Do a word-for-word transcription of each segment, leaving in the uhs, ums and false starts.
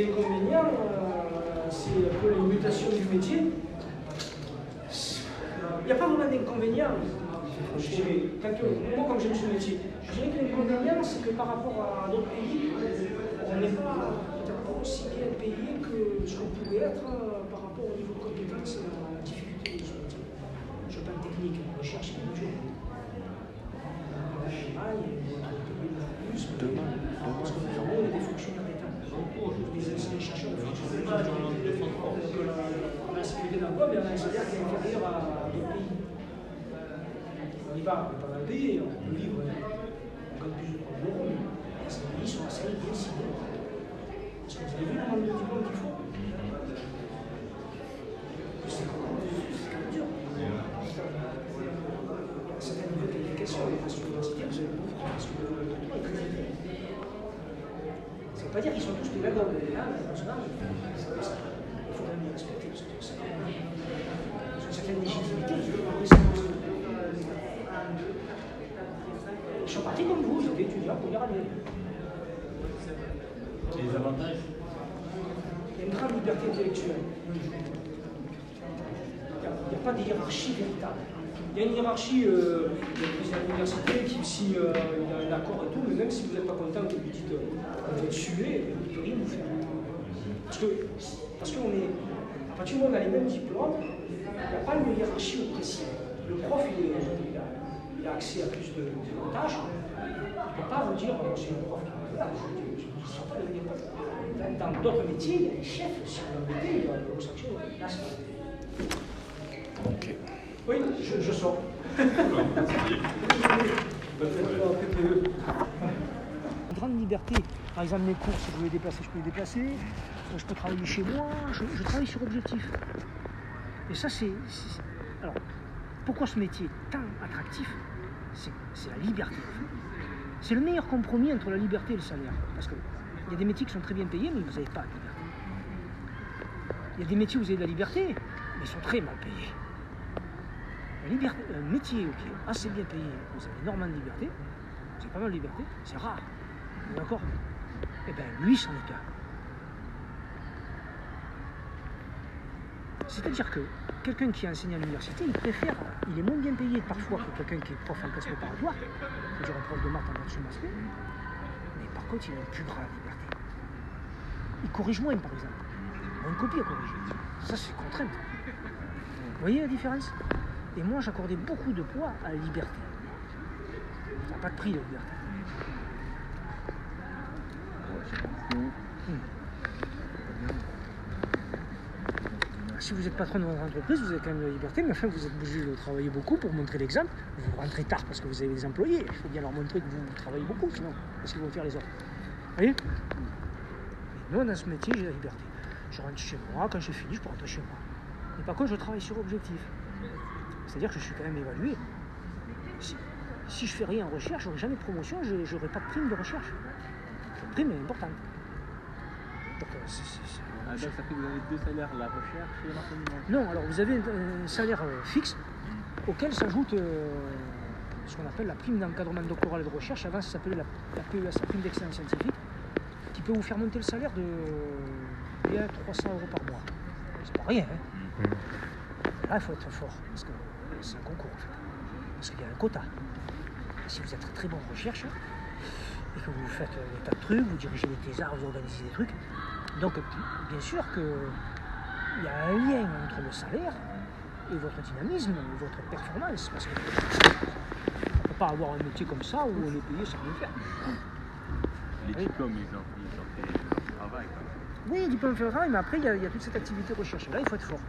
les inconvénients, euh, c'est un peu les mutations du métier. Il n'y a pas vraiment d'inconvénients. Je dirais, moi, comme j'aime ce métier, je dirais que l'inconvénient, c'est que par rapport à d'autres pays, on n'est pas, pas aussi bien payé que ce qu'on pourrait être euh, par rapport au niveau de compétences et à la difficulté de ce métier. Je parle technique, recherche et culture. Demain, parce qu'on est des fonctionnaires d'État. Des chercheurs de fonctionnaires d'État. On a la sécurité d'emploi, mais on a un salaire qui est inférieur à d'autres pays. On n'y va, on n'est pas mal payé, on peut vivre, on gagne plus de trois euros, mais ces pays sont assez bien ciblés. Parce que vous avez vu le nombre de diplômes qu'il faut. C'est quand même dur. À un certain niveau de qualification, les classes universitaires, vous avez beaucoup parce que le doctorat est très élevé. Ça ne veut pas dire qu'ils sont tous pédagogues, mais là, national, c'est comme ça. Il faut quand même les respecter, parce que c'est quand même une certaine légitimité. Ils sont partis comme vous, ils étaient étudiants pour première année. Et les avantages? Il y a une grande liberté intellectuelle. Il n'y a pas de hiérarchie véritable. Il y a une hiérarchie, euh, il y a le président de l'université qui, si euh, il y a un accord et tout, mais même si vous n'êtes pas content que vous dites euh, on va être sué, il ne peut rien vous faire. Parce que, parce qu'on est, à partir du moment où on a les mêmes diplômes, il n'y a pas une hiérarchie oppressive. Le prof, il, est, il, a, il a accès à plus de tâches. Il ne peut pas vous dire, oh, c'est le prof qui est là, je ne sais pas les méthodes. Dans d'autres métiers, il y a des chefs, si vous l'embêtez, il va vous sanctionner. Là, ok. Oui, je, je sors. Une grande liberté. Par exemple, mes cours, si je veux les déplacer, je peux les déplacer. Je peux travailler chez moi. Je, je travaille sur objectif. Et ça, c'est... Alors, pourquoi ce métier est tant attractif? C'est la liberté. C'est le meilleur compromis entre la liberté et le salaire. Parce qu'il y a des métiers qui sont très bien payés, mais vous n'avez pas de liberté. Il y a des métiers où vous avez de la liberté, mais ils sont très mal payés. La liberté, un métier qui est assez bien payé, vous avez énormément de liberté, vous avez pas mal de liberté, c'est rare. D'accord? Eh bien, lui, c'en est un. C'est-à-dire que quelqu'un qui enseigne à l'université, il préfère, il est moins bien payé parfois que quelqu'un qui est prof en classe préparatoire, c'est-à-dire un prof de maths en version masquée, mais par contre, il a une plus grande liberté. Il corrige moins, par exemple. Moins de copies à corriger. Ça, c'est contrainte. Vous voyez la différence? Et moi, j'accordais beaucoup de poids à la liberté. Ça n'a pas de prix, la liberté. Hmm. Si vous êtes patron de votre entreprise, vous avez quand même la liberté, mais enfin, vous êtes obligé de travailler beaucoup pour montrer l'exemple. Vous rentrez tard parce que vous avez des employés. Il faut bien leur montrer que vous travaillez beaucoup, sinon, qu'est-ce qu'ils vont faire les autres? Vous voyez? Mais moi, dans ce métier, j'ai la liberté. Je rentre chez moi, quand j'ai fini, je peux rentrer chez moi. Mais par contre, je travaille sur objectif. C'est-à-dire que je suis quand même évalué. Si, si je fais rien en recherche, je n'aurai jamais de promotion, je n'aurai pas de prime de recherche. La prime est importante. Donc, c'est, c'est, c'est, ah, donc ça fait que vous avez deux salaires, la recherche et l'enseignement? Non, alors vous avez un, un salaire euh, fixe auquel s'ajoute euh, ce qu'on appelle la prime d'encadrement doctoral et de recherche. Avant, ça s'appelait la, la P E S, la prime d'excellence scientifique, qui peut vous faire monter le salaire de bien trois cents euros par mois. C'est pas rien, hein. Là, il faut être fort, parce que c'est un concours, en fait. Parce qu'il y a un quota. Et si vous êtes très, très bon en recherche, et que vous faites des tas de trucs, vous dirigez des thésards, vous organisez des trucs, donc bien sûr qu'il y a un lien entre le salaire et votre dynamisme, et votre performance, parce qu'on ne peut pas avoir un métier comme ça où on est payé sans rien faire. Les diplômes, ils ont, ils ont fait leur travail. Quoi. Oui, les diplômes font le travail, mais après, il y, a, il y a toute cette activité recherche. Là, il faut être fort.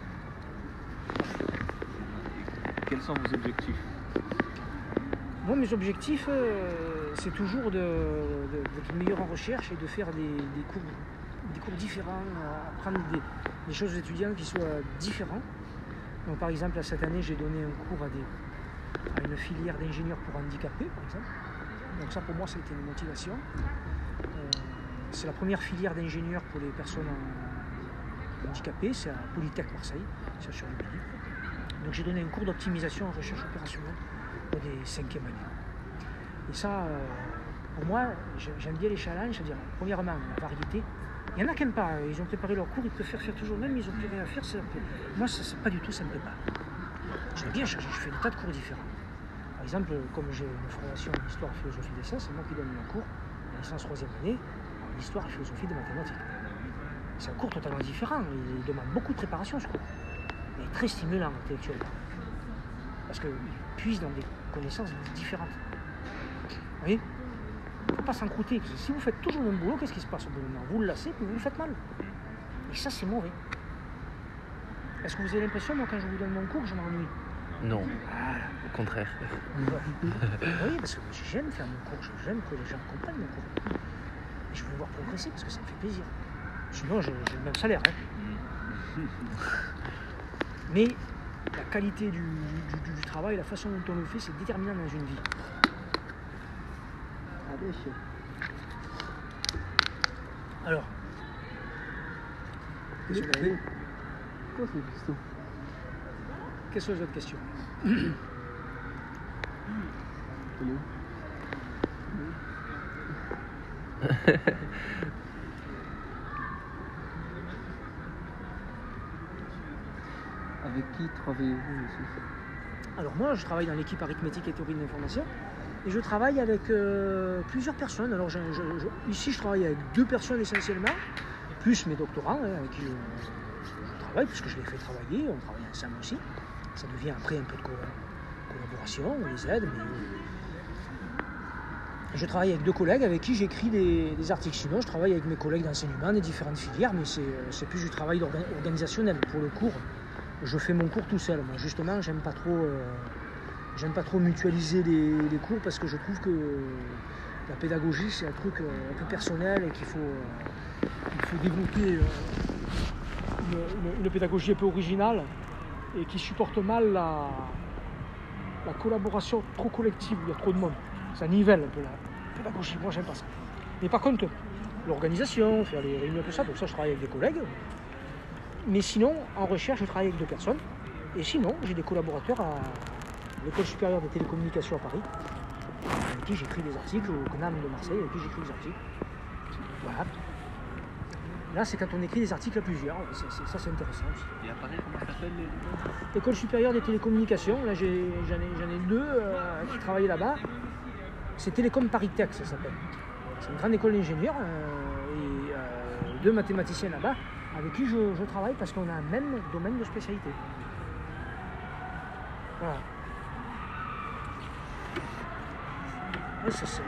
Quels sont vos objectifs? Moi, mes objectifs, euh, c'est toujours de, de, d'être meilleur en recherche et de faire des, des, cours, des cours différents, euh, apprendre des, des choses aux étudiants qui soient différents. Donc, par exemple, cette année, j'ai donné un cours à, des, à une filière d'ingénieurs pour handicapés, par exemple. Donc ça, pour moi, ça a été une motivation. Euh, c'est la première filière d'ingénieurs pour les personnes handicapées, c'est à Polytech Marseille, c'est sur le Midi. Donc j'ai donné un cours d'optimisation en recherche opérationnelle pour des cinquièmes années. Et ça, euh, pour moi, j'aime bien les challenges, c'est-à-dire, premièrement, la variété. Il y en a qui n'aiment pas, ils ont préparé leur cours, ils préfèrent faire toujours le même, ils n'ont plus rien à faire. C'est... Moi, ça, c'est pas du tout, ça ne me plaît pas. J'aime bien chercher, je fais des tas de cours différents. Par exemple, comme j'ai une formation en histoire et philosophie des sciences, c'est moi qui donne mon cours, en licence troisième année, en histoire et philosophie des mathématiques. C'est un cours totalement différent, il demande beaucoup de préparation ce cours. Mais très stimulant intellectuellement. Parce qu'il puise dans des connaissances différentes. Vous voyez ? Il ne faut pas s'encrouter. Si vous faites toujours le même boulot, qu'est-ce qui se passe au bout d'un moment ? Vous le lassez, puis vous le faites mal. Et ça, c'est mauvais. Est-ce que vous avez l'impression, moi, quand je vous donne mon cours, que je m'ennuie ? Non, Voilà. au contraire. Oui, parce que j'aime faire mon cours, j'aime que les gens comprennent mon cours. Et je veux les voir progresser parce que ça me fait plaisir. Sinon, j'ai, j'ai le même salaire. Hein. Mais la qualité du, du, du, du travail, la façon dont on le fait, c'est déterminant dans une vie. Alors, Quelle qu'est-ce que vous avez ? Quoi c'est question? Quelles sont les autres questions ? Elle est où? Avec qui travaillez-vous, monsieur? Alors moi, je travaille dans l'équipe arithmétique et théorie de l'information et je travaille avec euh, plusieurs personnes. Alors je, je, je, ici, je travaille avec deux personnes essentiellement, plus mes doctorants hein, avec qui je, je travaille, puisque je les fais travailler, on travaille ensemble aussi. Ça devient après un peu de co- collaboration, on les aide. Mais... Je travaille avec deux collègues avec qui j'écris des, des articles. Sinon, je travaille avec mes collègues d'enseignement des différentes filières, mais c'est, c'est plus du travail organisationnel. Pour le cours, je fais mon cours tout seul. Moi, justement, j'aime pas trop, euh, j'aime pas trop mutualiser les, les cours parce que je trouve que la pédagogie, c'est un truc euh, un peu personnel et qu'il faut, euh, il faut développer euh, une, une, une pédagogie un peu originale et qui supporte mal la, la collaboration trop collective où il y a trop de monde. Ça nivelle un peu la pédagogie, moi j'aime pas ça. Mais par contre, l'organisation, faire les réunions, tout ça, donc ça je travaille avec des collègues. Mais sinon, en recherche, je travaille avec deux personnes. Et sinon, j'ai des collaborateurs à l'École supérieure des télécommunications à Paris, avec qui j'écris des articles, au C N A M de Marseille, avec qui j'écris des articles. Voilà. Là, c'est quand on écrit des articles à plusieurs, c'est, c'est, ça c'est intéressant aussi. Et à Paris, comment ça s'appelle les École supérieure des télécommunications, là j'ai, j'en, ai, j'en ai deux euh, qui travaillent là-bas. C'est Télécom Paris Tech, ça s'appelle. C'est une grande école d'ingénieurs euh, et euh, deux mathématiciens là-bas avec qui je, je travaille parce qu'on a un même domaine de spécialité. Voilà. Ouais, ça, c'est...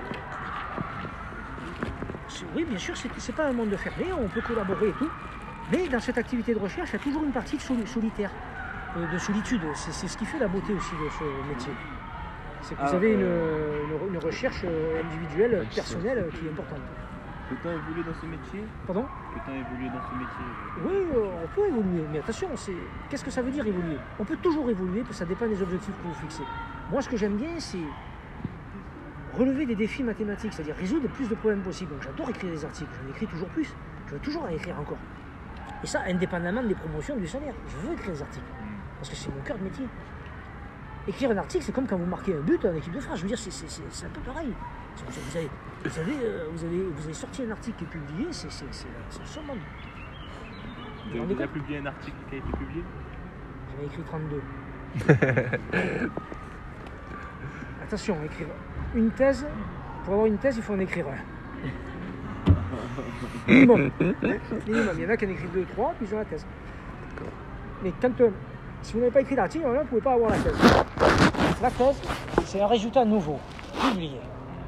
C'est... Oui, bien sûr, c'est, c'est pas un monde fermé, on peut collaborer et tout. Mais dans cette activité de recherche, il y a toujours une partie de sol- solitaire, euh, de solitude. C'est, c'est ce qui fait la beauté aussi de ce métier. C'est que vous Ah, avez une, euh... une, une recherche individuelle, personnelle, qui est importante. Peut-on évoluer dans ce métier Pardon ? Peut-on évoluer dans ce métier Oui, euh, on peut évoluer, mais attention, c'est... qu'est-ce que ça veut dire évoluer ? On peut toujours évoluer, parce que ça dépend des objectifs que vous fixez. Moi, ce que j'aime bien, c'est relever des défis mathématiques, c'est-à-dire résoudre le plus de problèmes possible. Donc j'adore écrire des articles, j'en écris toujours plus, je veux toujours en écrire encore. Et ça, indépendamment des promotions, du salaire. Je veux écrire des articles, parce que c'est mon cœur de métier. Écrire un article, c'est comme quand vous marquez un but en équipe de France. Je veux dire, c'est, c'est, c'est, c'est un peu pareil. Vous avez, vous, avez, vous, avez, vous avez sorti un article qui est publié, c'est, c'est, c'est, c'est le summum. Vous avez déjà publié un article qui a été publié ? J'en ai écrit trente-deux. Attention, écrire une thèse, pour avoir une thèse, il faut en écrire un. Minimum. Minimum. Il y en a qui en écrivent deux, trois, puis ils ont la thèse. Mais quand, euh, si vous n'avez pas écrit d'article, vous ne pouvez pas avoir la thèse. La thèse, c'est un résultat nouveau, publié.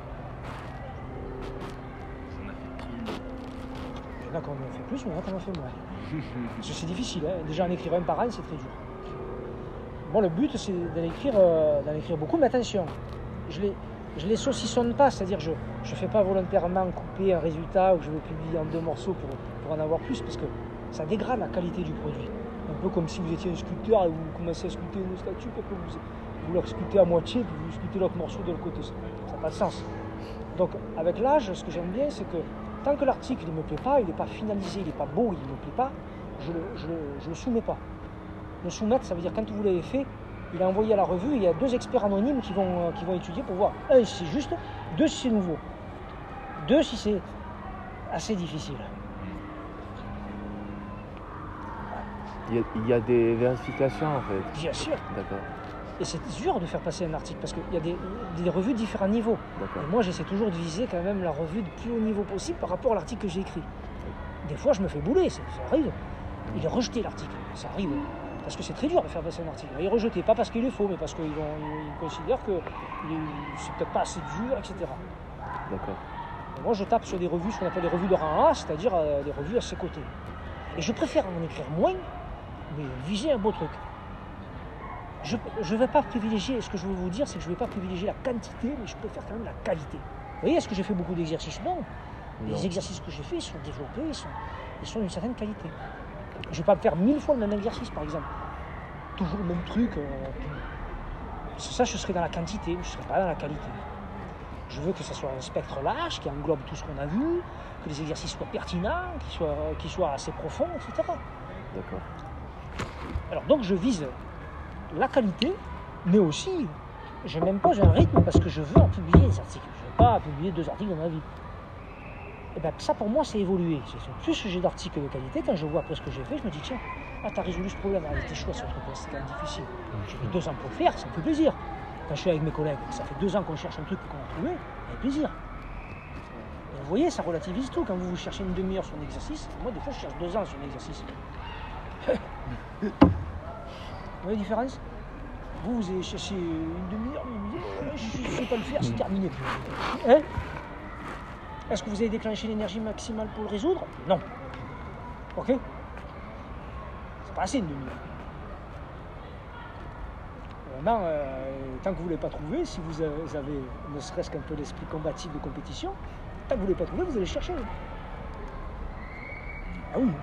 Il y en a qui en ont fait plus, mais il y en a qui en ont fait moins. Parce que c'est difficile, hein. Déjà en écrire un par an, c'est très dur. Bon, le but, c'est d'en écrire, euh, d'en écrire beaucoup, mais attention, je les, je les saucissonne pas, c'est-à-dire je ne fais pas volontairement couper un résultat ou je vais publier en deux morceaux pour, pour en avoir plus, parce que ça dégrade la qualité du produit. Un peu comme si vous étiez un sculpteur et vous commencez à sculpter une statue, puis vous, vous la sculptez à moitié, puis vous sculptez l'autre morceau de l'autre côté. Ça n'a pas de sens. Donc, avec l'âge, ce que j'aime bien, c'est que tant que l'article ne me plaît pas, il n'est pas finalisé, il n'est pas beau, il ne me plaît pas, je ne je, je le soumets pas. Le soumettre, ça veut dire quand vous l'avez fait, il est envoyé à la revue et il y a deux experts anonymes qui vont, qui vont étudier pour voir, un, si c'est juste, deux, si c'est nouveau. Deux, si c'est assez difficile. Il y, a, il y a des vérifications en fait. Bien sûr. D'accord. Et c'est dur de faire passer un article parce qu'il y a des, des revues de différents niveaux. D'accord. Et moi, j'essaie toujours de viser quand même la revue de plus haut niveau possible par rapport à l'article que j'ai écrit. Des fois, je me fais bouler, ça, ça arrive. Il est rejeté l'article, ça arrive. Parce que c'est très dur de faire passer un article. Il est rejeté, pas parce qu'il est faux, mais parce qu'ils ils, ils considèrent que il est, c'est peut-être pas assez dur, et cetera. D'accord. Et moi, je tape sur des revues, ce qu'on appelle des revues de rang A, c'est-à-dire euh, des revues à ses côtés. Et je préfère en écrire moins, mais viser un beau truc. Je ne vais pas privilégier, ce que je veux vous dire, c'est que je ne vais pas privilégier la quantité, mais je préfère quand même la qualité. Vous voyez, est-ce que j'ai fait beaucoup d'exercices? Non. Non. Les exercices que j'ai faits, ils sont développés, ils sont, ils sont d'une certaine qualité. Je ne vais pas faire mille fois le même exercice, par exemple. Toujours le même truc. Euh, ça, je serai dans la quantité, je ne serai pas dans la qualité. Je veux que ça soit un spectre large, qui englobe tout ce qu'on a vu, que les exercices soient pertinents, qu'ils soient, qu'ils soient assez profonds, et cetera. D'accord. Alors donc, je vise la qualité, mais aussi, je m'impose un rythme parce que je veux en publier des articles. Je ne veux pas publier deux articles dans ma vie. Et bien ça pour moi c'est évolué. Plus j'ai d'articles de qualité, quand je vois après ce que j'ai fait, je me dis tiens, ah, t'as résolu ce problème, ah, il était chouette ce truc, c'est quand même difficile. J'ai mis deux ans pour le faire, ça me fait plaisir. Quand je suis avec mes collègues, ça fait deux ans qu'on cherche un truc qu'on a trouvé, avec plaisir. Et vous voyez, ça relativise tout. Quand vous, vous cherchez une demi-heure sur un exercice, moi des fois je cherche deux ans sur un exercice. Vous voyez la différence? Vous, vous allez chercher une demi-heure, vous dites, je ne sais pas le faire, c'est terminé. Hein? Est-ce que vous avez déclenché l'énergie maximale pour le résoudre? Non. Ok? C'est pas assez une demi-heure. Maintenant, euh, tant que vous ne l'avez pas trouvé, si vous avez ne serait-ce qu'un peu l'esprit combatif de compétition, tant que vous ne l'avez pas trouvé, vous allez chercher. Ah oui.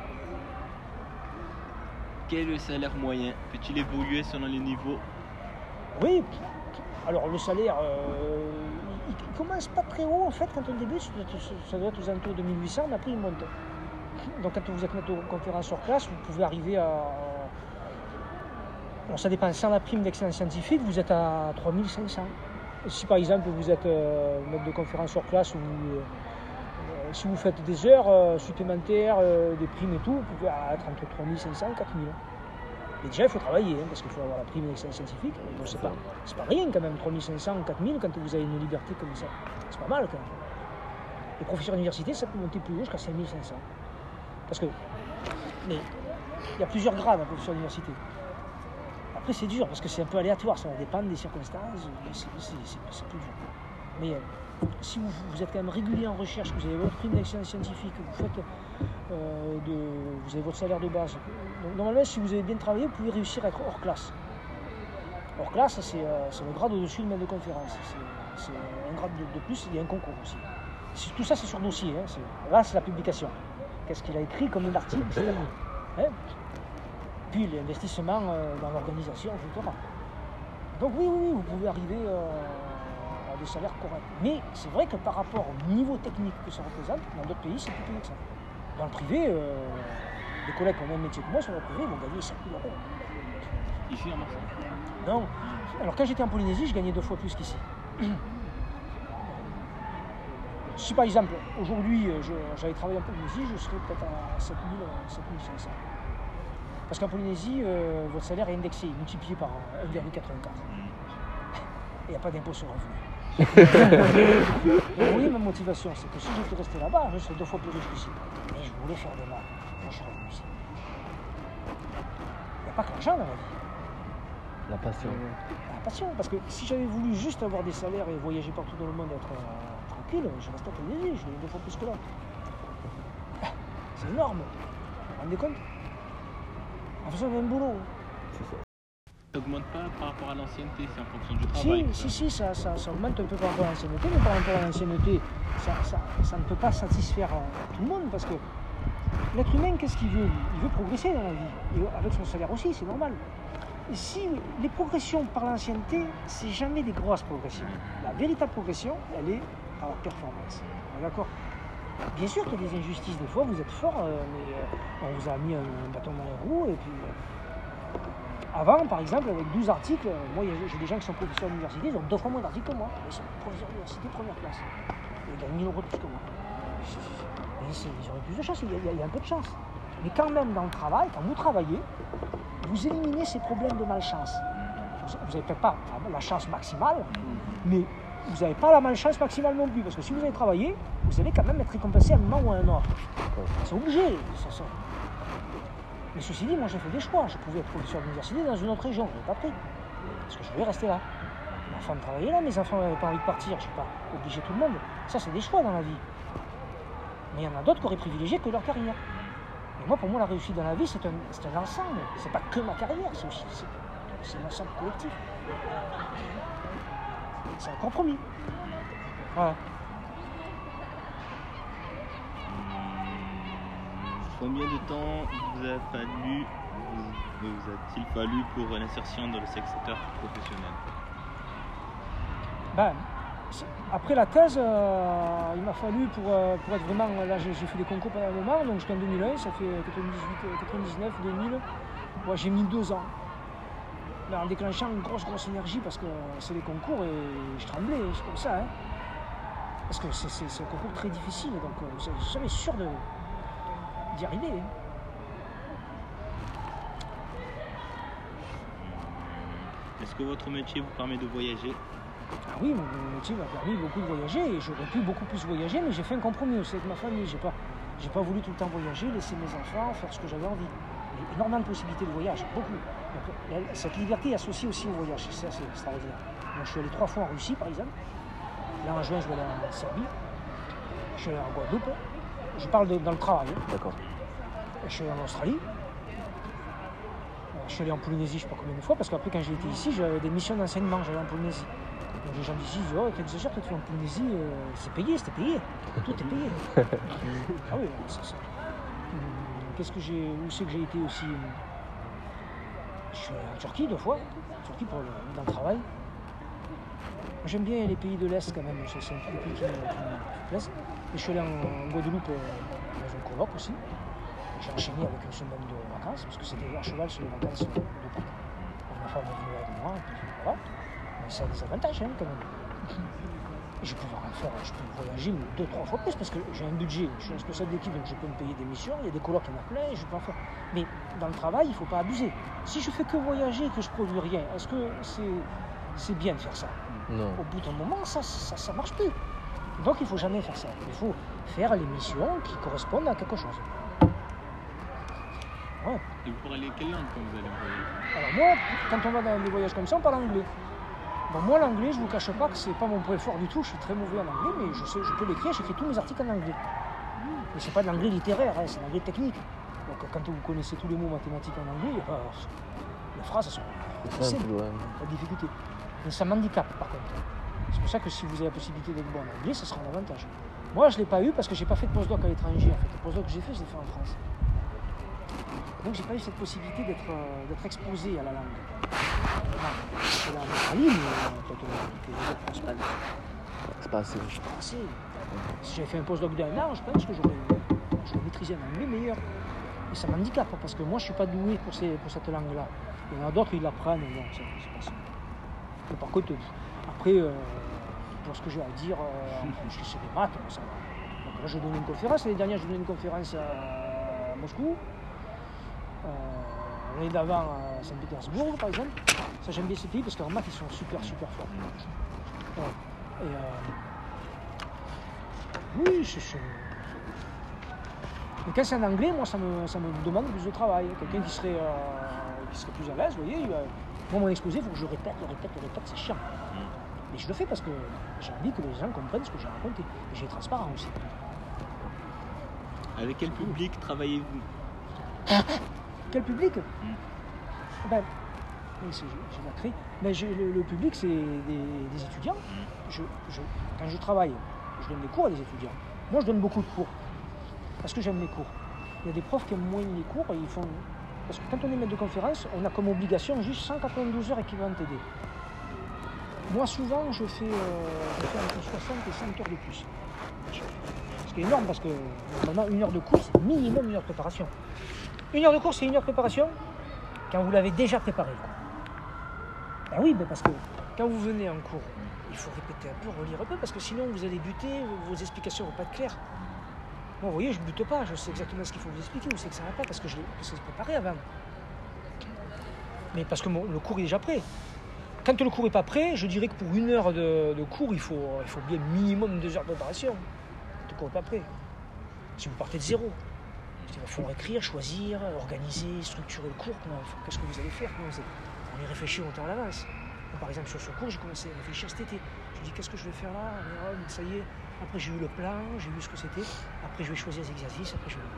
Quel est le salaire moyen? Peut-il évoluer selon les niveaux? Oui. Alors le salaire, euh, il, il commence pas très haut en fait quand on débute, ça doit être aux alentours de mille huit cents, mais après il monte. Donc quand vous êtes maître de conférence sur classe, vous pouvez arriver à... Alors ça dépend, sans la prime d'excellence scientifique, vous êtes à trois mille cinq cents. Si par exemple vous êtes euh, maître de conférence sur classe, ou euh, si vous faites des heures euh, supplémentaires, euh, des primes et tout, vous pouvez être entre trois mille cinq cents et quatre mille. Et déjà, il faut travailler, hein, parce qu'il faut avoir la prime d'excellence scientifique. Donc, c'est pas, c'est pas rien quand même, trois mille cinq cents, quatre mille, quand vous avez une liberté comme ça. C'est pas mal quand même. Les professeurs d'université, ça peut monter plus haut jusqu'à cinq mille cinq cents. Parce que, mais, il y a plusieurs grades en professeur d'université. Après, c'est dur, parce que c'est un peu aléatoire, ça va dépendre des circonstances, c'est, c'est, c'est, c'est plus dur. Mais euh, si vous, vous êtes quand même régulier en recherche, que vous avez votre prime d'excellence scientifique, que vous faites... Euh, de, vous avez votre salaire de base. Donc, normalement, si vous avez bien travaillé, vous pouvez réussir à être hors classe. Hors classe, c'est, euh, c'est le grade au-dessus du maître de conférence. C'est, c'est un grade de, de plus, il y a un concours aussi. C'est, tout ça, c'est sur dossier. Hein, c'est, là, c'est la publication. Qu'est-ce qu'il a écrit comme un article, c'est hein. Puis l'investissement euh, dans l'organisation, et cetera. Donc oui, oui, vous pouvez arriver euh, à des salaires corrects. Mais c'est vrai que par rapport au niveau technique que ça représente, dans d'autres pays, c'est plus payé que ça. Dans le privé, euh, des collègues qui ont le même métier que moi sur le privé vont gagner cinq mille euros. Ici en Marseille? Non. Alors quand j'étais en Polynésie, je gagnais deux fois plus qu'ici. Si par exemple, aujourd'hui, je, j'avais travaillé en Polynésie, je serais peut-être à sept mille cinq cents. Parce qu'en Polynésie, euh, votre salaire est indexé, multiplié par un virgule quatre-vingt-quatre. Et il n'y a pas d'impôt sur le revenu. Vous voyez ma motivation, c'est que si j'étais resté là-bas, je serais deux fois plus riche qu'ici. Mais je voulais faire des maths, moi je suis revenu ici. Il n'y a pas que l'argent dans la vie. La passion. La passion, parce que si j'avais voulu juste avoir des salaires et voyager partout dans le monde et être euh, tranquille, je restais en Polynésie, je gagnais deux fois plus que là. C'est énorme, vous vous rendez compte? En faisant le même boulot. C'est ça. Ça augmente pas par rapport à l'ancienneté, c'est en fonction du travail. Si, si, si, ça, ça, ça augmente un peu par rapport à l'ancienneté, mais par rapport à l'ancienneté, ça, ça, ça ne peut pas satisfaire tout le monde, parce que l'être humain, qu'est-ce qu'il veut? Il veut progresser dans la vie, et avec son salaire aussi, c'est normal. Et si les progressions par l'ancienneté, c'est jamais des grosses progressions. La véritable progression, elle est par la performance. D'accord? Bien sûr qu'il y a des injustices, des fois vous êtes fort, euh, mais euh, on vous a mis un, un bâton dans les roues, et puis... Euh, Avant, par exemple, avec douze articles, moi j'ai des gens qui sont professeurs d'université, ils ont deux fois moins d'articles que moi. Ils sont professeurs d'université première classe. Ils gagnent mille euros de plus que moi. Et c'est, ils auraient plus de chance, il y, a, il y a un peu de chance. Mais quand même, dans le travail, quand vous travaillez, vous éliminez ces problèmes de malchance. Vous n'avez peut-être pas la chance maximale, mais vous n'avez pas la malchance maximale non plus, parce que si vous avez travaillé, vous allez quand même être récompensé à un moment ou à un autre. C'est obligé, ça, ça. Mais ceci dit, moi j'ai fait des choix. Je pouvais être professeur d'université dans une autre région, je n'ai pas pris, parce que je voulais rester là. Ma femme travaillait là, mes enfants n'avaient pas envie de partir, je ne suis pas obligé tout le monde. Ça, c'est des choix dans la vie. Mais il y en a d'autres qui auraient privilégié que leur carrière. Et moi, pour moi, la réussite dans la vie, c'est un, c'est un ensemble. C'est pas que ma carrière, c'est aussi c'est, c'est un ensemble collectif. C'est un compromis. Voilà. Combien de temps vous a fallu, vous, vous a-t-il fallu pour l'insertion dans le secteur professionnel? Ben, après la thèse, euh, il m'a fallu pour, euh, pour être vraiment... Là, j'ai, j'ai fait des concours pendant un moment, donc jusqu'en deux mille un, ça fait quatre-vingt-dix-huit, quatre-vingt-dix-neuf, deux mille. Ouais, j'ai mis deux ans. Mais en déclenchant une grosse, grosse énergie, parce que c'est les concours et je tremblais, c'est comme ça. Hein. Parce que c'est, c'est, c'est un concours très difficile, donc euh, vous n'êtes jamais sûr de, d'y arriver. Hein. Est-ce que votre métier vous permet de voyager? Ah oui, mon métier m'a permis beaucoup de voyager et j'aurais pu beaucoup plus voyager, mais j'ai fait un compromis aussi avec ma famille. J'ai pas, j'ai pas voulu tout le temps voyager, laisser mes enfants, faire ce que j'avais envie. Il y a énormément de possibilités de voyage, beaucoup. Donc, cette liberté est associée aussi au voyage, ça c'est extraordinaire. Moi, je suis allé trois fois en Russie par exemple. Là en juin, je vais aller en Serbie. Je suis allé en Guadeloupe. Je parle de, dans le travail. Hein. D'accord. Je suis allé en Australie. Je suis allé en Polynésie, je ne sais pas combien de fois, parce qu'après, quand j'ai été ici, j'avais des missions d'enseignement, j'allais en Polynésie. Donc les gens d'ici disent, oh, t'exagères, toi tu vas en Polynésie, euh, c'est payé, c'était payé. Tout est payé. Ah oui, c'est ça. Qu'est-ce que j'ai, où c'est que j'ai été aussi? Je suis allé en Turquie deux fois, en Turquie pour le, dans le travail. J'aime bien les pays de l'Est quand même, c'est un pays qui, qui me plaise. Et je suis allé en, en Guadeloupe euh, dans un colloque aussi. J'ai enchaîné avec une semaine de vacances, parce que c'était à cheval sur les vacances de Pâques. Ma femme est venue avec moi, et puis voilà. Mais ça a des avantages hein, quand même. Et je peux faire, je peux voyager deux, trois fois plus, parce que j'ai un budget. Je suis responsable d'équipe, donc je peux me payer des missions. Il y a des colloques, il y en a plein, et je peux en faire. Mais dans le travail, il ne faut pas abuser. Si je fais que voyager et que je ne produis rien, est-ce que c'est, c'est bien de faire ça? Non. Au bout d'un moment, ça ne marche plus. Donc il ne faut jamais faire ça. Il faut faire les missions qui correspondent à quelque chose. Ouais. Et vous parlez quelle langue quand vous allez voyager? Alors moi, quand on va dans des voyages comme ça, on parle anglais. Bon, moi, l'anglais, je ne vous cache pas que c'est pas mon point fort du tout. Je suis très mauvais en anglais, mais je, sais, je peux l'écrire. J'écris tous mes articles en anglais. Mais c'est pas de l'anglais littéraire, hein, c'est de l'anglais technique. Donc quand vous connaissez tous les mots mathématiques en anglais, bah, les phrases sont C'est simple, ouais. pas de difficulté. Mais ça m'handicape par contre. C'est pour ça que si vous avez la possibilité d'être bon en anglais, ça sera un avantage. Moi, je ne l'ai pas eu parce que j'ai pas fait de postdoc à l'étranger. En fait. Le postdoc que j'ai fait, je l'ai fait en France. Donc j'ai pas eu cette possibilité d'être, euh, d'être exposé à la langue. Non, je suis là en Australie, mais euh, quand on pense pas. C'est pas assez. Je pas assez. Si j'avais fait un postdoc d'un an, je pense que j'aurais, j'aurais maîtrisé un anglais meilleur. Et ça m'handicape parce que moi je suis pas doué pour, ces, pour cette langue-là. Il y en a d'autres qui l'apprennent, non, c'est, c'est pas ça. Mais par contre, après, euh, pour ce que j'ai à dire, euh, je sais des maths, ça va. Donc là, je donne une conférence. L'année dernière, je donnais une conférence à Moscou. Euh, L'année d'avant à Saint-Pétersbourg, par exemple. Ça, j'aime bien ces pays parce qu'en maths, ils sont super, super forts. Ouais. Et euh, oui, c'est, c'est... Mais quand c'est en anglais, moi, ça me, ça me demande plus de travail. Quelqu'un qui serait, euh, qui serait plus à l'aise, vous voyez, il va... moi, mon exposé, il faut que je répète, le répète, le répète, c'est chiant. Mais je le fais parce que j'ai envie que les gens comprennent ce que j'ai raconté. Et j'ai transparent aussi. Avec quel public travaillez-vous? Quel public? mm. Ben, j'ai, j'ai la créé. Mais j'ai, le, le public, c'est des, des étudiants. Mm. Je, je, quand je travaille, je donne des cours à des étudiants. Moi, je donne beaucoup de cours. Parce que j'aime les cours. Il y a des profs qui aiment moins les cours et ils font... Parce que quand on est maître de conférence, on a comme obligation juste cent quatre-vingt-douze heures équivalent T D. Moi, souvent, je fais, euh, je fais entre soixante et cent heures de plus. Ce qui est énorme parce que normalement, une heure de cours, c'est minimum une heure de préparation. Une heure de cours, c'est une heure de préparation quand vous l'avez déjà préparé. Ben oui, ben parce que quand vous venez en cours, il faut répéter un peu, relire un peu, parce que sinon vous allez buter, vos explications ne vont pas être claires. Moi, vous voyez, je ne bute pas, je sais exactement ce qu'il faut vous expliquer, où c'est que ça va pas, parce que je l'ai parce que c'est préparé avant. Mais parce que mon, le cours est déjà prêt. Quand le cours n'est pas prêt, je dirais que pour une heure de, de cours, il faut, il faut bien minimum deux heures de préparation. Quand le cours n'est pas prêt. Si vous partez de zéro, il va falloir écrire, choisir, organiser, structurer le cours. Comment, qu'est-ce que vous allez faire comment vous allez... On y réfléchit longtemps à l'avance. Par exemple, sur ce cours, j'ai commencé à réfléchir cet été. Je me dis, qu'est-ce que je vais faire là? Oh, ça y est. Après, j'ai eu le plan, j'ai vu ce que c'était. Après, je vais choisir les exercices. Après, je vais...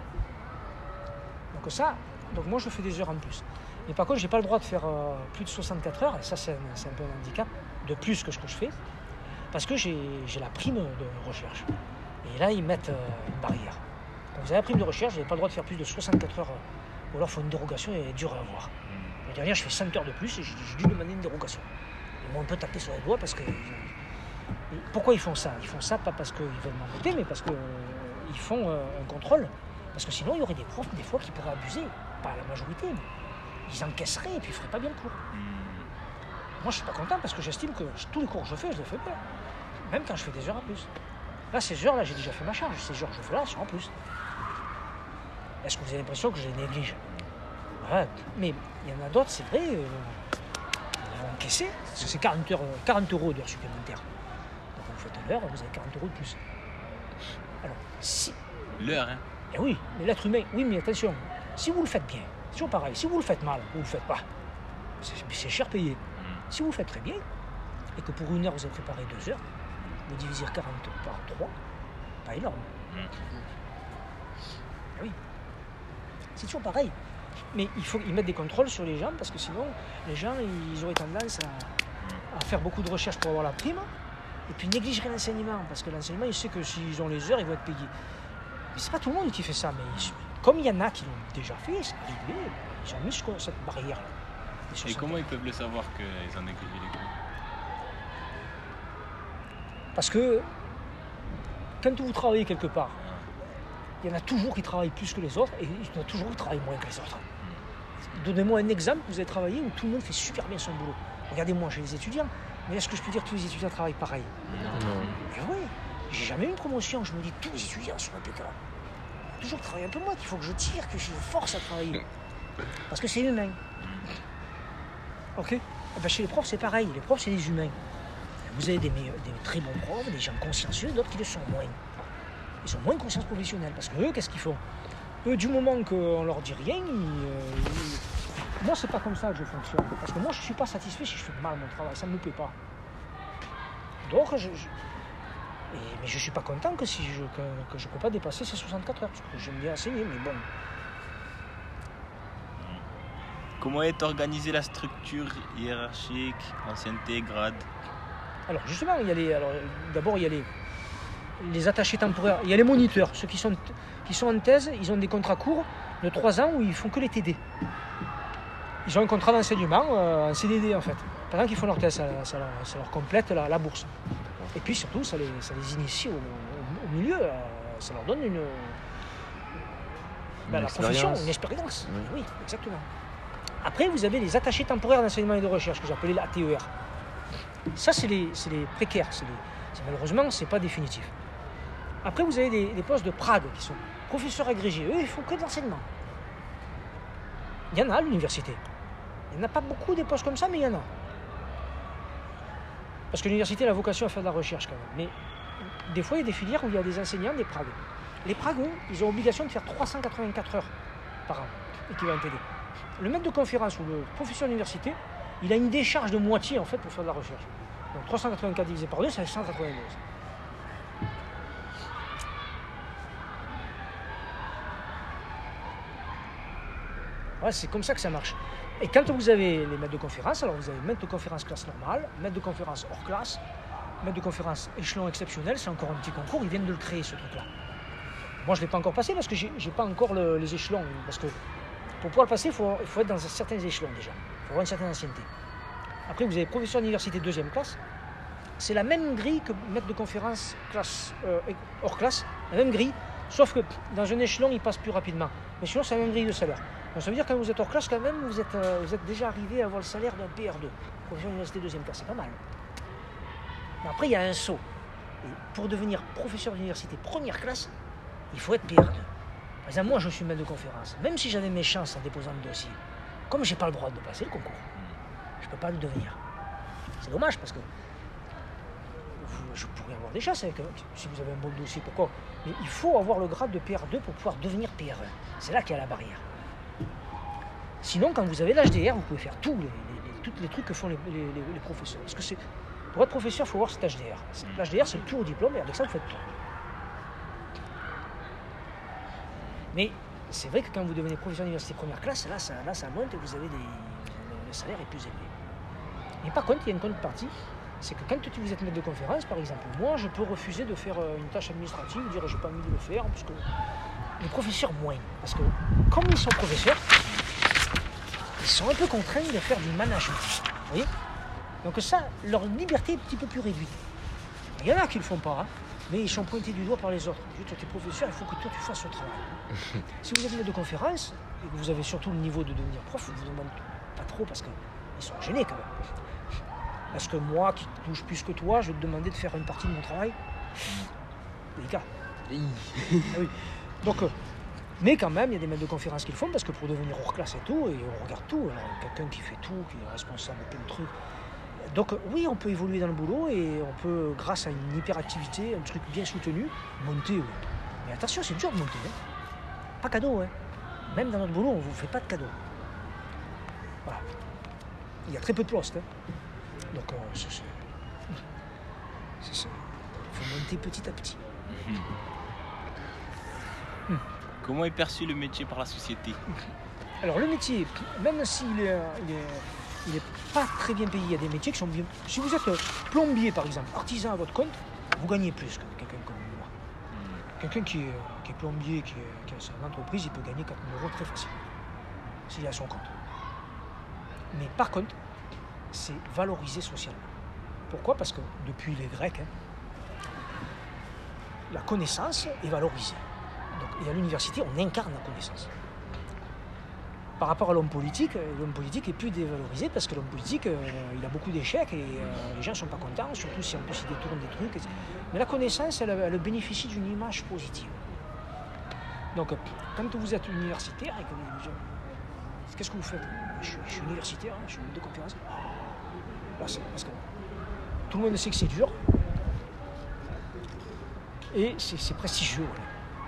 Donc ça, donc moi, je fais des heures en plus. Mais par contre, je n'ai pas le droit de faire euh, plus de soixante-quatre heures. Et ça, c'est un, c'est un peu un handicap de plus que ce que je fais. Parce que j'ai, j'ai la prime de recherche. Et là, ils mettent euh, une barrière. Quand vous avez la prime de recherche, vous n'avez pas le droit de faire plus de soixante-quatre heures. Euh, ou alors, il faut une dérogation et elle est dure à avoir. La dernière, je fais cent heures de plus et j'ai, j'ai dû demander une dérogation. Ils m'ont un peu tapé sur les doigts parce que... Et pourquoi ils font ça? Ils font ça pas parce qu'ils veulent m'embêter, mais parce qu'ils euh, font euh, un contrôle. Parce que sinon, il y aurait des profs, des fois, qui pourraient abuser. Pas la majorité, mais ils encaisseraient et puis ils ne feraient pas bien le cours. Moi, je ne suis pas content parce que j'estime que tous les cours que je fais, je les fais bien. Même quand je fais des heures en plus. Là, ces heures-là, j'ai déjà fait ma charge. Ces heures que je fais là, elles sont en plus. Est-ce que vous avez l'impression que je les néglige? Ouais. Mais il y en a d'autres, c'est vrai, euh, ils vont encaisser. Parce que c'est quarante, heures, quarante euros d'heures supplémentaires. Donc vous faites l'heure, vous avez quarante euros de plus. Alors, si... L'heure, hein? Eh oui, mais l'être humain, oui, mais attention, si vous le faites bien, c'est toujours pareil, si vous le faites mal, vous ne le faites pas, c'est, c'est cher payé. Mm. Si vous le faites très bien, et que pour une heure vous avez préparé deux heures, vous divisez quarante par trois, pas énorme. Mm. Eh oui, c'est toujours pareil. Mais il faut qu'ils mettent des contrôles sur les gens, parce que sinon, les gens, ils auraient tendance à, à faire beaucoup de recherches pour avoir la prime, et puis négligeraient l'enseignement, parce que l'enseignement, il sait que s'ils ont les heures, ils vont être payés. Mais c'est pas tout le monde qui fait ça, mais comme il y en a qui l'ont déjà fait, c'est arrivé, ils ont mis cette barrière-là. Et, et comment ils peuvent le savoir qu'ils ont négligé les cours? Parce que quand vous travaillez quelque part, il y en a toujours qui travaillent plus que les autres, et il y en a toujours qui travaillent moins que les autres. Donnez-moi un exemple où vous avez travaillé où tout le monde fait super bien son boulot. Regardez-moi chez les étudiants, mais est-ce que je peux dire que tous les étudiants travaillent pareil? Non. Mais oui, j'ai jamais eu une promotion, je me dis tous les étudiants sont impeccables. Toujours travailler un peu moins, qu'il faut que je tire, que je force à travailler. Parce que c'est humain. Ok? Et ben chez les profs, c'est pareil. Les profs, c'est des humains. Vous avez des, meilleurs, des très bons profs, des gens consciencieux, d'autres qui le sont moins. Ils sont moins de conscience professionnelle. Parce que eux, qu'est-ce qu'ils font? Eux, du moment qu'on leur dit rien, ils, euh, ils... moi, c'est pas comme ça que je fonctionne. Parce que moi, je suis pas satisfait si je fais mal mon travail. Ça ne me plaît pas. Donc, je... je... Et, mais je ne suis pas content que si je que, que je peux pas dépasser ces soixante-quatre heures, parce que j'aime bien enseigner, mais bon. Comment est organisée la structure hiérarchique, ancienneté, grade? Alors justement, il y a les, alors, d'abord il y a les, les attachés temporaires, il y a les moniteurs, ceux qui sont, qui sont en thèse, ils ont des contrats courts de trois ans où ils font que les T D. Ils ont un contrat d'enseignement, euh, un C D D en fait. Pendant qu'ils font leur thèse, ça, ça, leur, ça leur complète la, la bourse. Et puis surtout, ça les, ça les initie au, au, au milieu, euh, ça leur donne une, ben, la profession, une expérience. Oui. oui, exactement. Après, vous avez les attachés temporaires d'enseignement et de recherche, que j'appelais l'A T E R. Ça, c'est les, c'est les précaires. C'est les, c'est, malheureusement, ce n'est pas définitif. Après, vous avez des, des postes de Prague, qui sont professeurs agrégés. Eux, ils font que de l'enseignement. Il y en a à l'université. Il n'y en a pas beaucoup des postes comme ça, mais il y en a. Parce que l'université a la vocation à faire de la recherche quand même. Mais des fois, il y a des filières où il y a des enseignants, des Pragues. Les Pragues, eux, ils ont obligation de faire trois cent quatre-vingt-quatre heures par an, équivalent T D. Le maître de conférence ou le professeur d'université, il a une décharge de moitié en fait pour faire de la recherche. Donc trois cent quatre-vingt-quatre divisé par deux, ça fait cent quatre-vingt-douze. Ouais, c'est comme ça que ça marche. Et quand vous avez les maîtres de conférence, alors vous avez maître de conférence classe normale, maître de conférence hors classe, maître de conférence échelon exceptionnel, c'est encore un petit concours, ils viennent de le créer ce truc-là. Moi je ne l'ai pas encore passé parce que j'ai, j'ai pas encore le, les échelons. Parce que pour pouvoir le passer, il faut, il faut être dans certains échelons déjà. Il faut avoir une certaine ancienneté. Après, vous avez professeur d'université deuxième classe. C'est la même grille que maître de conférence classe, euh, hors classe, la même grille, sauf que dans un échelon, il passe plus rapidement. Mais sinon, c'est la même grille de salaire. Donc ça veut dire que quand vous êtes hors classe, quand même, vous êtes, euh, vous êtes déjà arrivé à avoir le salaire d'un P R deux, professeur d'université deuxième classe, c'est pas mal. Mais après, il y a un saut. Et pour devenir professeur d'université première classe, il faut être P R deux. Par exemple, moi, je suis maître de conférence. Même si j'avais mes chances en déposant le dossier, comme je n'ai pas le droit de passer le concours, je ne peux pas le devenir. C'est dommage parce que vous- je pourrais avoir des chances avec, euh, si vous avez un bon dossier, pourquoi? Mais il faut avoir le grade de P R deux pour pouvoir devenir P R un. C'est là qu'il y a la barrière. Sinon, quand vous avez l'H D R, vous pouvez faire tous les, les- les- tous les trucs que font les, les- les- les professeurs. Parce que c'est, pour être professeur, il faut avoir cet H D R. C'est- L'H D R, c'est le tout au diplôme et avec ça, vous faites tout. Mais c'est vrai que quand vous devenez professeur d'université première classe, là ça, là, ça monte et vous avez des, le salaire est plus élevé. Mais par contre, il y a une contrepartie, c'est que quand vous êtes maître de conférence, par exemple, moi, je peux refuser de faire euh, une tâche administrative, dire j'ai pas envie de le faire, parce que les professeurs moins. Parce que comme ils sont professeurs, ils sont un peu contraints de faire du management. Vous voyez? Donc ça, leur liberté est un petit peu plus réduite. Il y en a qui ne le font pas, hein, mais ils sont pointés du doigt par les autres. Toi, tu es professeur, il faut que toi, tu fasses ce travail. Si vous êtes maître de conférence, et que vous avez surtout le niveau de devenir prof, vous ne demandez pas trop parce qu'ils sont gênés quand même. Est-ce que moi, qui touche plus que toi, je vais te demander de faire une partie de mon travail? Les gars. Ah oui. Donc, euh, mais quand même, il y a des maîtres de conférences qui le font parce que pour devenir hors classe et tout, et on regarde tout, alors, quelqu'un qui fait tout, qui est responsable de plein de trucs. Donc euh, oui, on peut évoluer dans le boulot et on peut, grâce à une hyperactivité, un truc bien soutenu, monter. Oui. Mais attention, c'est dur de monter. Hein. Pas cadeau, hein. Même dans notre boulot, on ne vous fait pas de cadeau. Voilà. Il y a très peu de postes. Hein. Donc, euh, c'est, c'est, c'est ça. Il faut monter petit à petit. Comment est perçu le métier par la société? Alors le métier, même s'il est, il est, il est pas très bien payé, il y a des métiers qui sont bien. Si vous êtes plombier par exemple, artisan à votre compte, vous gagnez plus que quelqu'un comme moi. Quelqu'un qui est, qui est plombier, qui, est, qui a son entreprise, il peut gagner quatre mille euros très facilement, s'il est à son compte. Mais par contre, c'est valorisé socialement. Pourquoi? Parce que depuis les Grecs, hein, la connaissance est valorisée. Donc, et à l'université, on incarne la connaissance. Par rapport à l'homme politique, l'homme politique est plus dévalorisé parce que l'homme politique, euh, il a beaucoup d'échecs et euh, les gens ne sont pas contents, surtout si en plus il détourne des trucs. Mais la connaissance, elle, elle bénéficie d'une image positive. Donc, quand vous êtes universitaire et que vous dites, qu'est-ce que vous faites? je, je suis universitaire, hein, je suis maître de conférence. Là, c'est parce que tout le monde sait que c'est dur et c'est, c'est prestigieux. Voilà.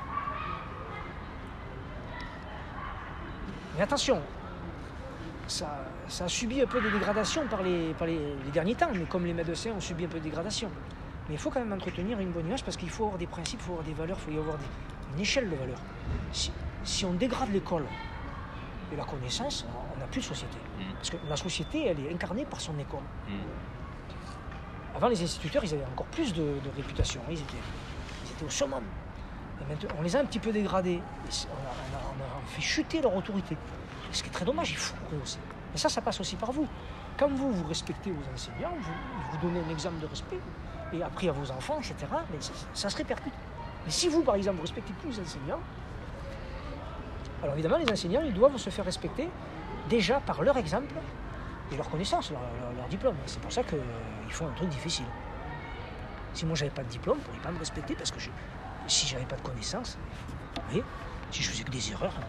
Mais attention, ça, ça a subi un peu de dégradation par, les, par les, les derniers temps, mais comme les médecins ont subi un peu de dégradation. Mais il faut quand même entretenir une bonne image parce qu'il faut avoir des principes, il faut avoir des valeurs, il faut y avoir des, une échelle de valeurs. Si, si on dégrade l'école et la connaissance, on n'a plus de société. Parce que la société, elle est incarnée par son école. Avant, les instituteurs, ils avaient encore plus de, de réputation. Ils étaient, ils étaient au summum. Et maintenant, on les a un petit peu dégradés. Et on, a, on, a, on a fait chuter leur autorité. Ce qui est très dommage, il faut rehausser. Mais ça, ça passe aussi par vous. Quand vous, vous respectez vos enseignants, vous, vous donnez un exemple de respect, et après à vos enfants, et cetera, mais ça, ça se répercute. Mais si vous, par exemple, vous respectez plus les enseignants, alors évidemment, les enseignants, ils doivent se faire respecter déjà par leur exemple et leur connaissance, leur, leur, leur diplôme. C'est pour ça qu'ils euh, font un truc difficile. Si moi, j'avais pas de diplôme, ils ne pourraient pas me respecter parce que je, si j'avais pas de connaissances, vous voyez, si je faisais que des erreurs.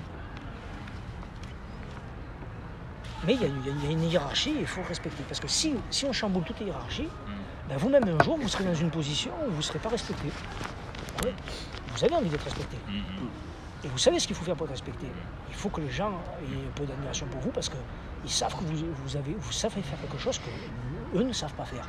Mais il y, y, y a une hiérarchie et il faut respecter. Parce que si, si on chamboule toute la hiérarchie, ben vous-même un jour, vous serez dans une position où vous ne serez pas respecté. Ouais. Vous avez envie d'être respecté. Et vous savez ce qu'il faut faire pour être respecté. Il faut que les gens aient un peu d'admiration pour vous parce qu'ils savent que vous, vous, avez, vous savez faire quelque chose qu'eux ne savent pas faire.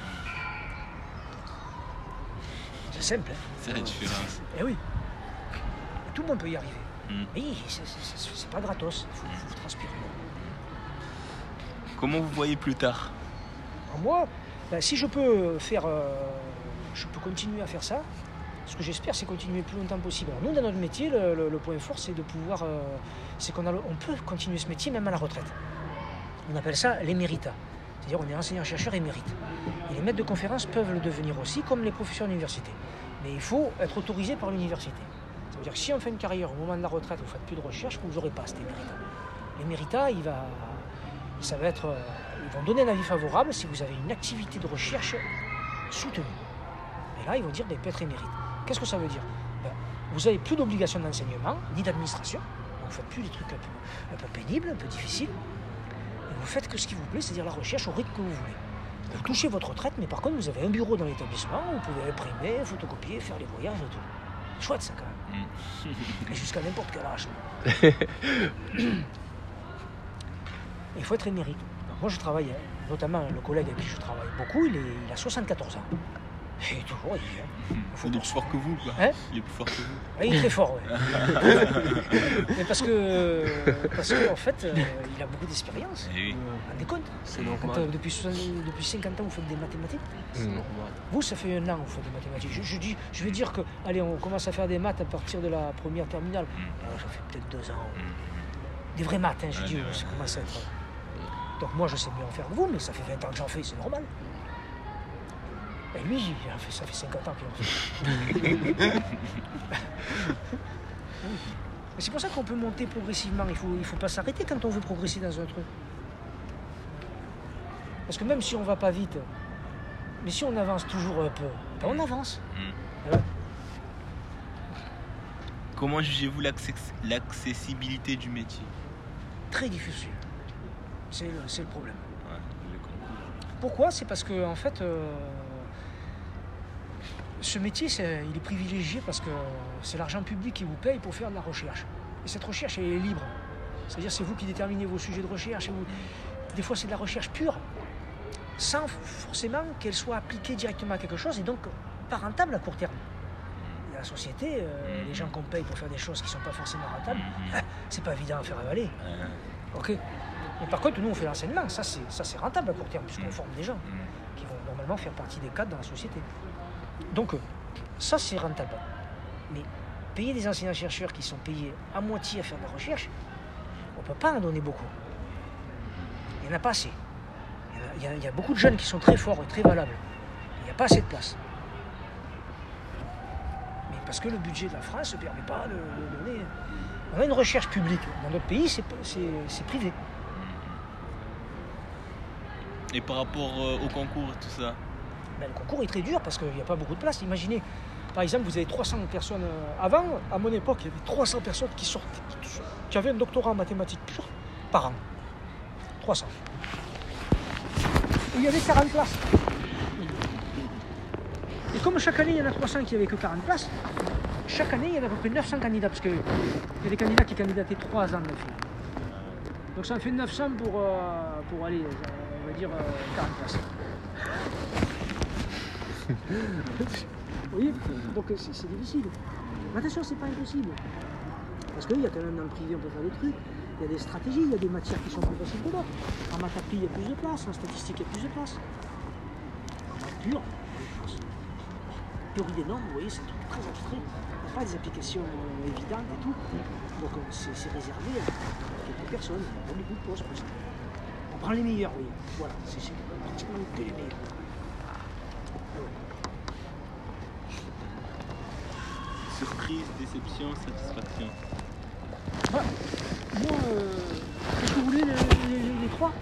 C'est simple. Hein. C'est la différence. Eh oui. Tout le monde peut y arriver. Mm. Mais c'est, c'est, c'est, c'est pas gratos. Il faut, faut transpirer. Comment vous voyez plus tard? Alors moi, ben, si je peux faire, euh, je peux continuer à faire ça. Ce que j'espère, c'est continuer le plus longtemps possible. Alors nous, dans notre métier, le, le, le point fort, c'est de pouvoir, euh, c'est qu'on a, on peut continuer ce métier même à la retraite. On appelle ça l'éméritat. C'est-à-dire, on est enseignant-chercheur émérite. Et les maîtres de conférences peuvent le devenir aussi, comme les professeurs d'université. Mais il faut être autorisé par l'université. Ça veut dire que si on fait une carrière au moment de la retraite, vous ne faites plus de recherche, vous n'aurez pas cet éméritat. L'éméritat, il va, ça va être, ils vont donner un avis favorable si vous avez une activité de recherche soutenue. Et là, ils vont dire, ben, peut être émérite. Qu'est-ce que ça veut dire? Ben, vous n'avez plus d'obligation d'enseignement, ni d'administration. Vous ne faites plus des trucs un peu, un peu pénibles, un peu difficiles. Et vous faites que ce qui vous plaît, c'est-à-dire la recherche au rythme que vous voulez. Vous touchez votre retraite, mais par contre, vous avez un bureau dans l'établissement, vous pouvez imprimer, photocopier, faire les voyages et tout. C'est chouette ça quand même. Et jusqu'à n'importe quel âge. Il faut être émérite. Moi, je travaille, notamment le collègue avec qui je travaille beaucoup, il, est, il a soixante-quatorze ans. Et toujours, il vient. Il est plus fort que vous, quoi. Hein Il est plus fort que vous. Ah, il est très fort, oui. Mais parce que, parce qu'en fait, euh, il a beaucoup d'expérience. Eh oui. Vous vous rendez compte? C'est Quand, normal. euh, depuis, soixante depuis cinquante ans, vous faites des mathématiques. C'est Mm. normal. Vous, ça fait un an que vous faites des mathématiques. Je, je, dis, je vais dire que, allez, on commence à faire des maths à partir de la première terminale. Alors, ça fait peut-être deux ans. Des vraies maths, hein, je Ouais, dis, des vraies. ça commence à être... Donc moi, je sais mieux en faire que vous, mais ça fait vingt ans que j'en fais, c'est normal. Et lui, il en fait, ça fait cinquante ans qu'il en fait. Mais c'est pour ça qu'on peut monter progressivement. Il ne faut, il faut pas s'arrêter quand on veut progresser dans un truc. Parce que même si on ne va pas vite, mais si on avance toujours un peu, ben on avance. Mm. Ouais. Comment jugez-vous l'access- l'accessibilité du métier? Très difficile. C'est le, c'est le problème. Ouais, je l'ai compris. Pourquoi? C'est parce que en fait, euh, ce métier, c'est- il est privilégié parce que c'est l'argent public qui vous paye pour faire de la recherche. Et cette recherche, elle est libre. C'est-à-dire, c'est vous qui déterminez vos sujets de recherche. Et vous... Des fois, c'est de la recherche pure, sans forcément qu'elle soit appliquée directement à quelque chose et donc pas rentable à court terme. Et la société, euh, les gens qu'on paye pour faire des choses qui ne sont pas forcément rentables, c'est pas évident à faire avaler. Euh, Ok. Mais par contre, nous, on fait l'enseignement. Ça, c'est, ça, c'est rentable à court terme, puisqu'on Mm. forme des gens mm. qui vont normalement faire partie des cadres dans la société. Donc, euh, ça, c'est rentable. Mais payer des enseignants-chercheurs qui sont payés à moitié à faire de la recherche, on ne peut pas en donner beaucoup. Il n'y en a pas assez. Il y, en a, il, y a, il y a beaucoup de jeunes qui sont très forts et très valables. Il n'y a pas assez de place. Mais parce que le budget de la France ne permet pas de, de donner... On a une recherche publique. Dans notre pays, c'est, c'est, c'est privé. Et par rapport euh, au concours et tout ça? Ben, le concours est très dur parce qu'il n'y a pas beaucoup de place. Imaginez, par exemple, vous avez trois cents personnes. euh, Avant, à mon époque, il y avait trois cents personnes qui sortaient, qui, qui avaient un doctorat en mathématiques pures par an. trois cents. Et il y avait quarante places. Et comme chaque année, il y en a trois cents qui n'avaient que quarante places, chaque année, il y avait à peu près neuf cents candidats parce qu'il y a des candidats qui candidataient trois ans de fil. Donc ça en fait neuf cents pour, euh, pour aller, euh, on va dire, euh, quarante places. Vous voyez? Donc c'est, c'est difficile. Mais attention, c'est pas impossible. Parce qu'il y a quand même dans le privé, on peut faire des trucs. Il y a des stratégies, il y a des matières qui sont plus faciles que d'autres. En maths appli, il y a plus de place. En statistique, il y a plus de place. En maths pure, il y a plus de place. Théorie des normes, vous voyez, c'est un truc très abstrait. Il n'y a pas des applications euh, évidentes et tout. Donc euh, c'est, c'est réservé à quelques personnes. Il y a pas beaucoup de postes pour ça. On prend les meilleurs, oui. Voilà, c'est, c'est pratiquement que les meilleurs. Surprise, déception, satisfaction. Voilà. Moi, euh, qu'est-ce que vous voulez, les, les- les trois?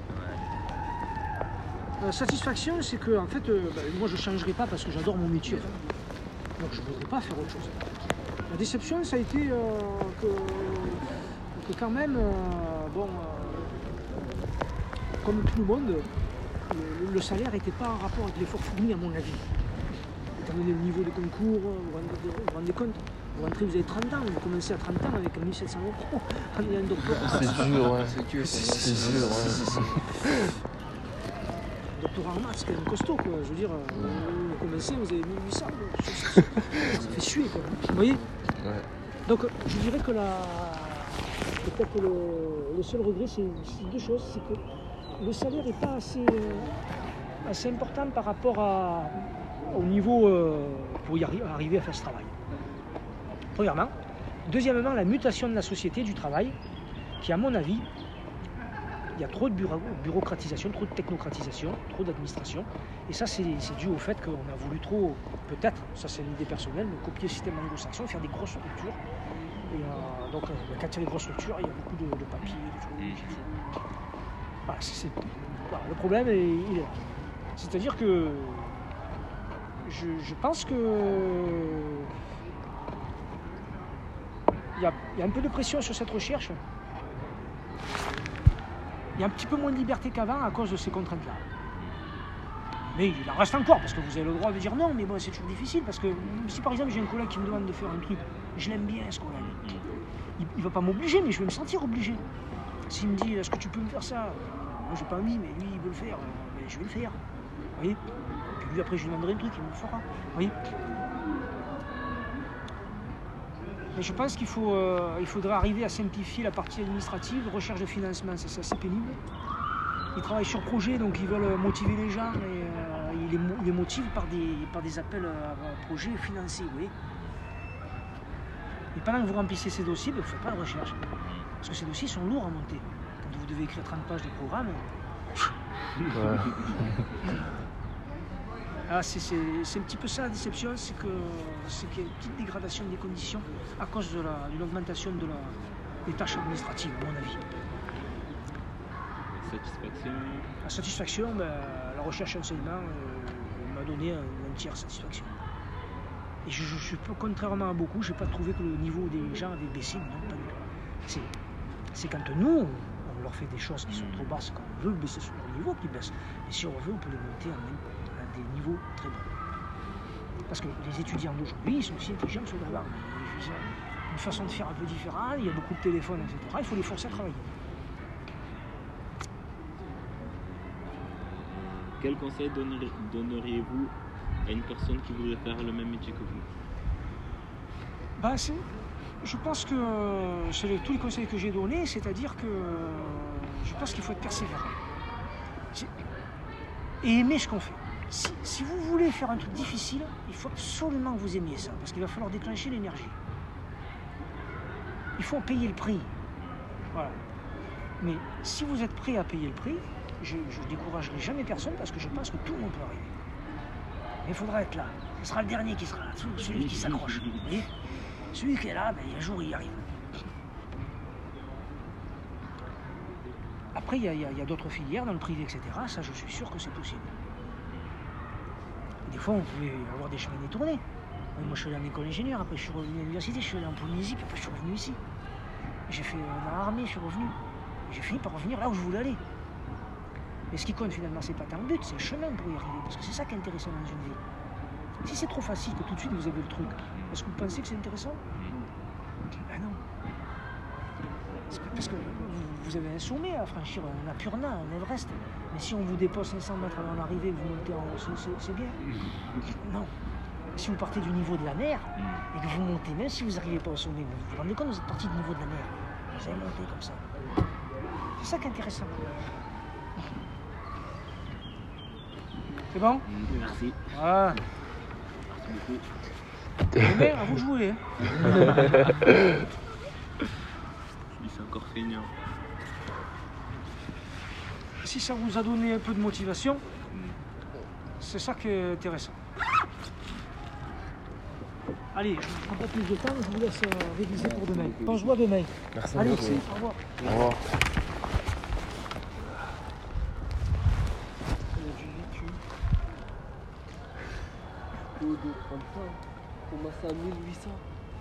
Euh, satisfaction, c'est que en fait, euh, bah, moi je ne changerai pas parce que j'adore mon métier. en fait. Donc je ne voudrais pas faire autre chose. La déception, ça a été euh, que, que quand même, euh, bon, euh, comme tout le monde, le, le salaire n'était pas en rapport avec l'effort fourni à mon avis. Étant donné le niveau des concours, vous vous rendez, vous vous rendez compte, vous rentrez, vous avez trente ans, vous commencez à trente ans avec mille sept cents euros en ayant un doctorat. C'est dur, ouais. C'est dur. C'est dur, ouais. Doctorat en maths, c'est quand même costaud, quoi. Je veux dire, euh, vous commencez, vous avez mille huit cents, ça fait suer, quoi. Vous voyez? Ouais. Donc, je dirais que la... peut-être que le, le seul regret, c'est, c'est deux choses. C'est que le salaire n'est pas assez, euh, assez important par rapport à, au niveau euh, pour y arri- arriver à faire ce travail. Premièrement. Deuxièmement, la mutation de la société du travail, qui, à mon avis, il y a trop de bureau- bureaucratisation, trop de technocratisation, trop d'administration. Et ça, c'est, c'est dû au fait qu'on a voulu trop, peut-être, ça c'est une idée personnelle, mais copier le système anglo-saxon, faire des grosses structures. Et euh, donc, euh, quand il y a des grosses structures, il y a beaucoup de, de papiers, de choses. il faut- Voilà, c'est, c'est- voilà, le problème, est, il est là. C'est-à-dire que je, je pense que il y a, il y a un peu de pression sur cette recherche. Il y a un petit peu moins de liberté qu'avant à cause de ces contraintes-là. Mais il en reste encore, parce que vous avez le droit de dire non, mais bon, c'est toujours difficile, parce que si par exemple j'ai un collègue qui me demande de faire un truc, je l'aime bien ce collègue, il ne va pas m'obliger, mais je vais me sentir obligé. S'il me dit, est-ce que tu peux me faire ça? Moi j'ai pas envie, mais lui il veut le faire, mais je vais le faire. Vous voyez? Et puis lui après je lui demanderai un truc, il me le fera. Vous voyez? Mais je pense qu'il faut, euh, il faudrait arriver à simplifier la partie administrative, recherche de financement, c'est assez pénible. Ils travaillent sur projet, donc ils veulent motiver les gens et euh, ils, les, ils les motivent par des, par des appels à projets financés, vous voyez. Et pendant que vous remplissez ces dossiers, ben, vous ne faites pas de recherche. Parce que ces dossiers sont lourds à monter. Quand vous devez écrire trente pages de programme, Ouais. ah, c'est un petit peu ça la déception, c'est qu'il y a une petite dégradation des conditions à cause de l'augmentation de la, des tâches administratives, à mon avis. Satisfaction. La satisfaction, ben, la recherche enseignement euh, m'a donné une entière satisfaction. Et je, je, je contrairement à beaucoup, je n'ai pas trouvé que le niveau des gens avait baissé, non, pas du tout. C'est quand nous, on leur fait des choses qui sont trop basses, quand on veut baisser sur leur niveau, qu'ils baissent. Mais si on veut, on peut les monter à, à des niveaux très bons. Parce que les étudiants d'aujourd'hui, ils sont aussi intelligents que ceux d'avant. Ils ont une façon de faire un peu différente, il y a beaucoup de téléphones, et cetera. Il faut les forcer à travailler. Quel conseil donneri- donneriez-vous à une personne qui voudrait faire le même métier que vous? Bah, je pense que c'est les, tous les conseils que j'ai donnés, c'est-à-dire que je pense qu'il faut être persévérant et aimer ce qu'on fait. Si, si vous voulez faire un truc difficile, il faut absolument que vous aimiez ça, parce qu'il va falloir déclencher l'énergie. Il faut payer le prix. Voilà. Mais si vous êtes prêt à payer le prix, je ne découragerai jamais personne parce que je pense que tout le monde peut arriver. Mais il faudra être là. Ce sera le dernier qui sera là, celui qui s'accroche. Vous voyez ? Celui qui est là, ben, un jour il y arrive. Après, il y a, a, a d'autres filières dans le privé, et cetera. Ça, je suis sûr que c'est possible. Des fois, on pouvait avoir des chemins détournés. Moi, je suis allé en école d'ingénieur, après je suis revenu à l'université, je suis allé en Polynésie, puis après je suis revenu ici. J'ai fait dans l'armée, je suis revenu. J'ai fini par revenir là où je voulais aller. Mais ce qui compte finalement, c'est pas tant le but, c'est le chemin pour y arriver. Parce que c'est ça qui est intéressant dans une vie. Si c'est trop facile que tout de suite vous avez le truc, est-ce que vous pensez que c'est intéressant? Ben non. Parce que vous avez un sommet à franchir, un Apurna, un Everest. Mais si on vous dépose cinq cents mètres avant l'arrivée, vous montez en haut, c'est bien. Non. Si vous partez du niveau de la mer et que vous montez, même si vous n'arrivez pas au sommet, vous vous rendez compte que vous êtes parti du niveau de la mer. Vous allez monter comme ça. C'est ça qui est intéressant. C'est bon? Merci. Voilà. Merci beaucoup. Mais à vous de jouer. Hein. Je suis encore feignant. Si ça vous a donné un peu de motivation, c'est ça qui est intéressant. Allez, je ne prends pas plus de temps, je vous laisse euh, réviser pour demain. On se voit demain. Merci. Allez, Merci. au revoir. Au revoir. Au deux trente-cinq, on commence à mille huit cents.